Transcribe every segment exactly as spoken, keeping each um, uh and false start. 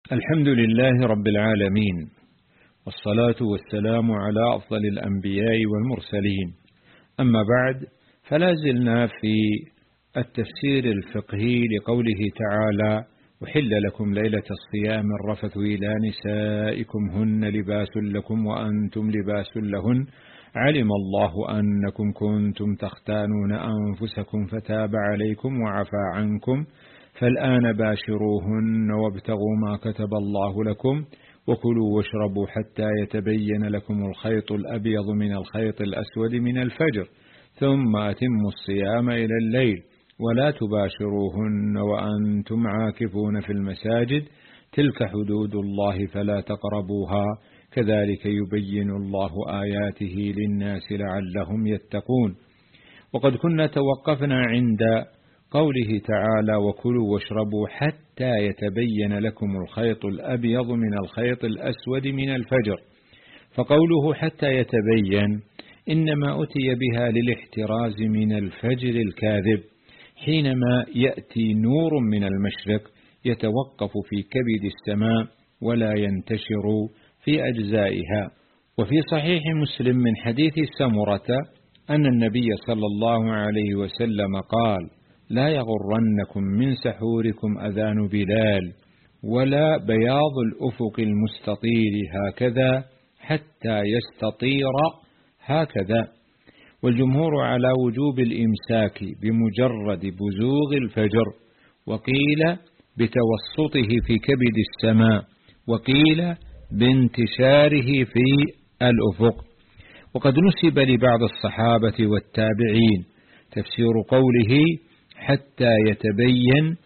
الحمد لله رب العالمين، والصلاة والسلام على أفضل الأنبياء والمرسلين. أما بعد، فلا زلنا في التفسير الفقهي لقوله تعالى: أحل لكم ليلة الصيام الرفث إلى نسائكم هن لباس لكم وأنتم لباس لهن، علم الله أنكم كنتم تختانون أنفسكم فتاب عليكم وعفى عنكم، فالآن باشروهن وابتغوا ما كتب الله لكم وكلوا واشربوا حتى يتبين لكم الخيط الأبيض من الخيط الأسود من الفجر، ثم أتموا الصيام إلى الليل، ولا تباشروهن وأنتم عاكفون في المساجد، تلك حدود الله فلا تقربوها، كذلك يبين الله آياته للناس لعلهم يتقون. وقد كنا توقفنا عند قوله تعالى: وكلوا واشربوا حتى يتبين لكم الخيط الأبيض من الخيط الأسود من الفجر. فقوله حتى يتبين إنما أتي بها للاحتراز من الفجر الكاذب، حينما يأتي نور من المشرق يتوقف في كبد السماء ولا ينتشر في أجزائها. وفي صحيح مسلم من حديث سمرة أن النبي صلى الله عليه وسلم قال: لا يغرنكم من سحوركم أذان بلال ولا بياض الأفق المستطير هكذا حتى يستطير هكذا. والجمهور على وجوب الإمساك بمجرد بزوغ الفجر، وقيل بتوسطه في كبد السماء، وقيل بانتشاره في الأفق. وقد نسب لبعض الصحابة والتابعين تفسير قوله حتى يتبين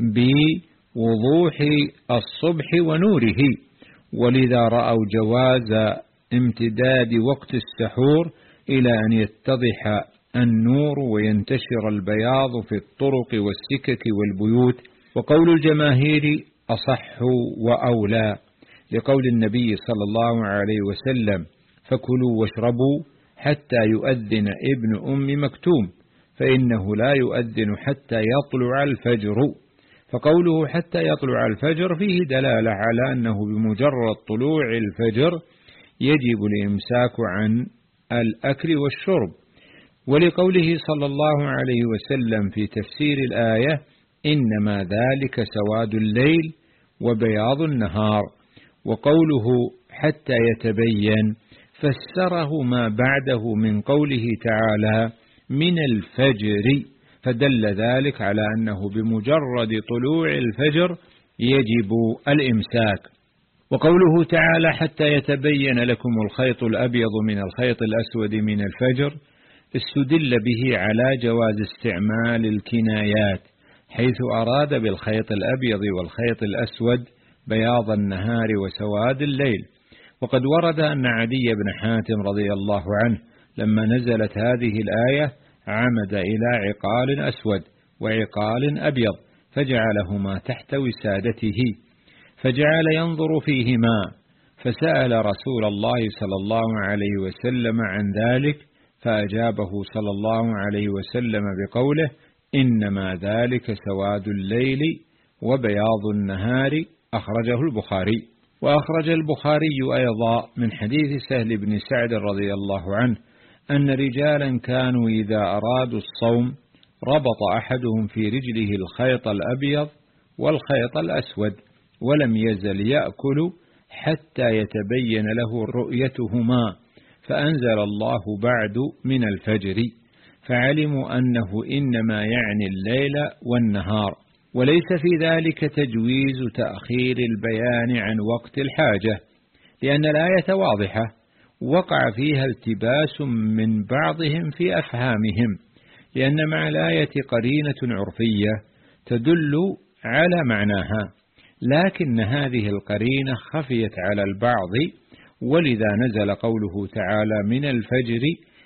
بوضوح الصبح ونوره، ولذا رأوا جواز امتداد وقت السحور إلى أن يتضح النور وينتشر البياض في الطرق والسكك والبيوت. وقول الجماهير أصح وأولى، لقول النبي صلى الله عليه وسلم: فكلوا واشربوا حتى يؤذن ابن أم مكتوم، فإنه لا يؤذن حتى يطلع الفجر. فقوله حتى يطلع الفجر فيه دلالة على أنه بمجرد طلوع الفجر يجب الإمساك عن الأكل والشرب. ولقوله صلى الله عليه وسلم في تفسير الآية: إنما ذلك سواد الليل وبياض النهار. وقوله حتى يتبين فسره ما بعده من قوله تعالى: من الفجر، فدل ذلك على أنه بمجرد طلوع الفجر يجب الإمساك. وقوله تعالى: حتى يتبين لكم الخيط الأبيض من الخيط الأسود من الفجر، استدل به على جواز استعمال الكنايات، حيث أراد بالخيط الأبيض والخيط الأسود بياض النهار وسواد الليل. وقد ورد أن عدي بن حاتم رضي الله عنه لما نزلت هذه الآية عمد إلى عقال أسود وعقال أبيض فجعلهما تحت وسادته، فجعل ينظر فيهما، فسأل رسول الله صلى الله عليه وسلم عن ذلك، فأجابه صلى الله عليه وسلم بقوله: إنما ذلك سواد الليل وبياض النهار، أخرجه البخاري. وأخرج البخاري أيضا من حديث سهل بن سعد رضي الله عنه أن رجالا كانوا إذا أرادوا الصوم ربط أحدهم في رجله الخيط الأبيض والخيط الأسود، ولم يزل يأكل حتى يتبين له رؤيتهما، فأنزل الله بعد من الفجر، فعلموا أنه إنما يعني الليل والنهار، وليس في ذلك تجويز تأخير البيان عن وقت الحاجة، لأن الآية واضحة وقع فيها التباس من بعضهم في أفهامهم، لأن مع الآية قرينة عرفية تدل على معناها، لكن هذه القرينة خفيت على البعض، ولذا نزل قوله تعالى: من الفجر،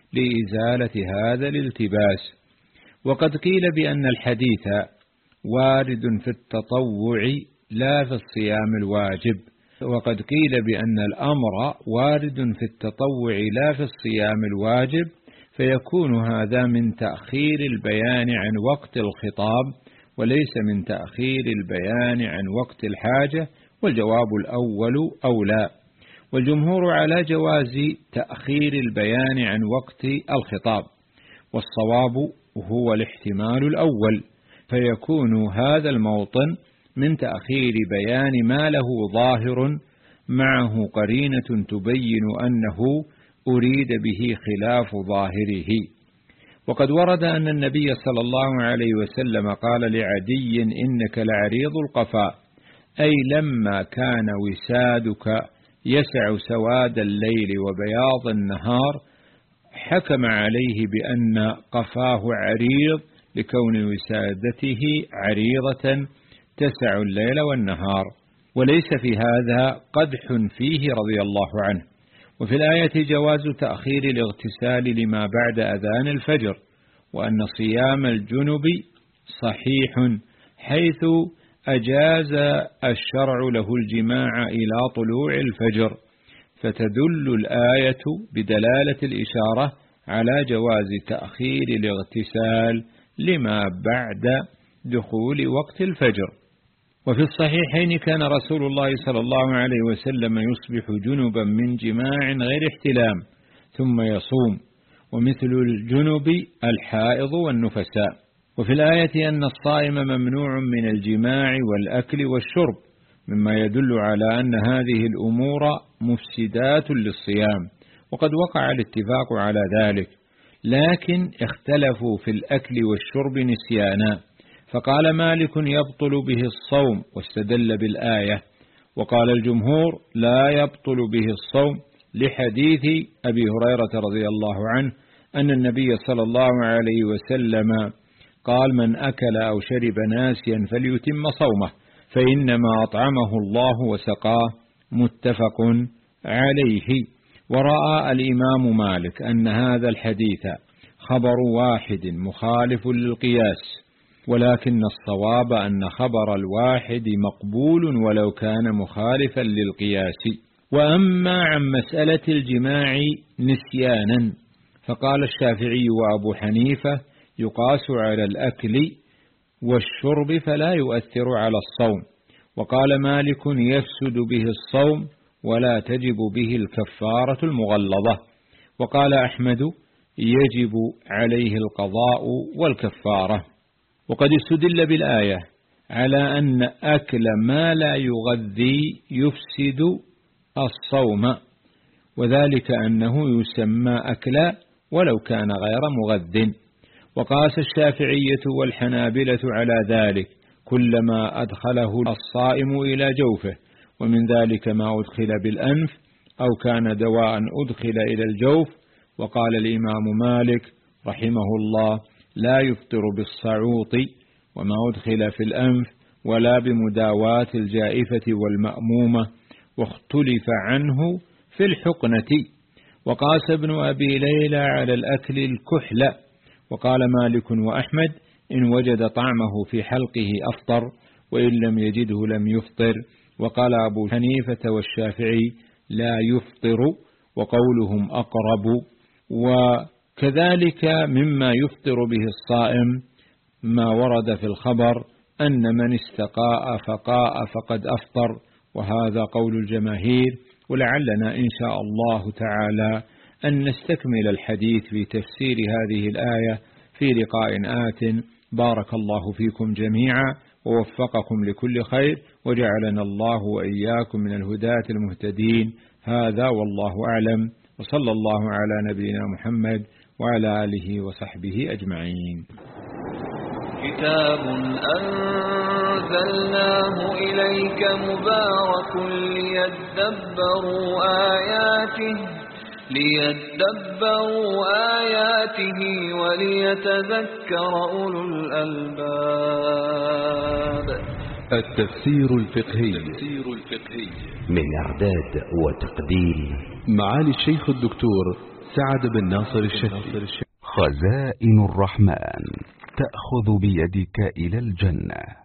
لإزالة هذا الالتباس. وقد قيل بأن الحديث وارد في التطوع لا في الصيام الواجب، وقد قيل بأن الأمر وارد في التطوع لا في الصيام الواجب، فيكون هذا من تأخير البيان عن وقت الخطاب وليس من تأخير البيان عن وقت الحاجة، والجواب الأول أولى. والجمهور على جواز تأخير البيان عن وقت الخطاب، والصواب هو الاحتمال الأول، فيكون هذا الموطن من تأخير بيان ما له ظاهر معه قرينة تبين أنه أريد به خلاف ظاهره. وقد ورد أن النبي صلى الله عليه وسلم قال لعدي: إنك لعريض القفاء، أي لما كان وسادك يسع سواد الليل وبياض النهار حكم عليه بأن قفاه عريض لكون وسادته عريضة تسع الليل والنهار، وليس في هذا قدح فيه رضي الله عنه. وفي الآية جواز تأخير الاغتسال لما بعد أذان الفجر، وأن صيام الجنب صحيح حيث أجاز الشرع له الجماع إلى طلوع الفجر، فتدل الآية بدلالة الإشارة على جواز تأخير الاغتسال لما بعد دخول وقت الفجر. وفي الصحيحين كان رسول الله صلى الله عليه وسلم يصبح جنبا من جماع غير احتلام ثم يصوم، ومثل الجنب الحائض والنفساء. وفي الآية أن الصائم ممنوع من الجماع والأكل والشرب، مما يدل على أن هذه الأمور مفسدات للصيام، وقد وقع الاتفاق على ذلك، لكن اختلفوا في الأكل والشرب نسيانا، فقال مالك يبطل به الصوم واستدل بالآية، وقال الجمهور لا يبطل به الصوم لحديث أبي هريرة رضي الله عنه أن النبي صلى الله عليه وسلم قال: من أكل أو شرب ناسيا فليتم صومه فإنما أطعمه الله وسقاه، متفق عليه. ورأى الإمام مالك أن هذا الحديث خبر واحد مخالف للقياس، ولكن الصواب أن خبر الواحد مقبول ولو كان مخالفا للقياس. وأما عن مسألة الجماع نسيانا فقال الشافعي وأبو حنيفة يقاس على الأكل والشرب فلا يؤثر على الصوم، وقال مالك يفسد به الصوم ولا تجب به الكفارة المغلظة، وقال أحمد يجب عليه القضاء والكفارة. وقد استدل بالآية على أن أكل ما لا يغذي يفسد الصوم، وذلك أنه يسمى أكلا ولو كان غير مغذٍ. وقاس الشافعية والحنابلة على ذلك كلما أدخله الصائم إلى جوفه، ومن ذلك ما أدخل بالأنف أو كان دواء أدخل إلى الجوف. وقال الإمام مالك رحمه الله لا يفطر بالصعوط وما أدخل في الأنف ولا بمداواة الجائفة والمأمومة، واختلف عنه في الحقنة. وقاس ابن أبي ليلى على الأكل الكحل، وقال مالك وأحمد إن وجد طعمه في حلقه أفطر، وإن لم يجده لم يفطر. وقال أبو حنيفة والشافعي لا يفطر، وقولهم أقرب. وكذلك مما يفطر به الصائم ما ورد في الخبر أن من استقاء فقاء فقد أفطر، وهذا قول الجماهير. ولعلنا إن شاء الله تعالى أن نستكمل الحديث في تفسير هذه الآية في لقاء آت. بارك الله فيكم جميعا ووفقكم لكل خير، وجعلنا الله وإياكم من الهداة المهتدين. هذا والله أعلم، وصلى الله على نبينا محمد وعلى آله وصحبه أجمعين. كتاب أنزلناه إليك مبارك ليدبروا آياته ليدبروا آياته وليتذكر أولو الألباب. التفسير الفقهي من إعداد وتقديم معالي الشيخ الدكتور سعد بن ناصر الشهري. خزائن الرحمن تأخذ بيدك إلى الجنة.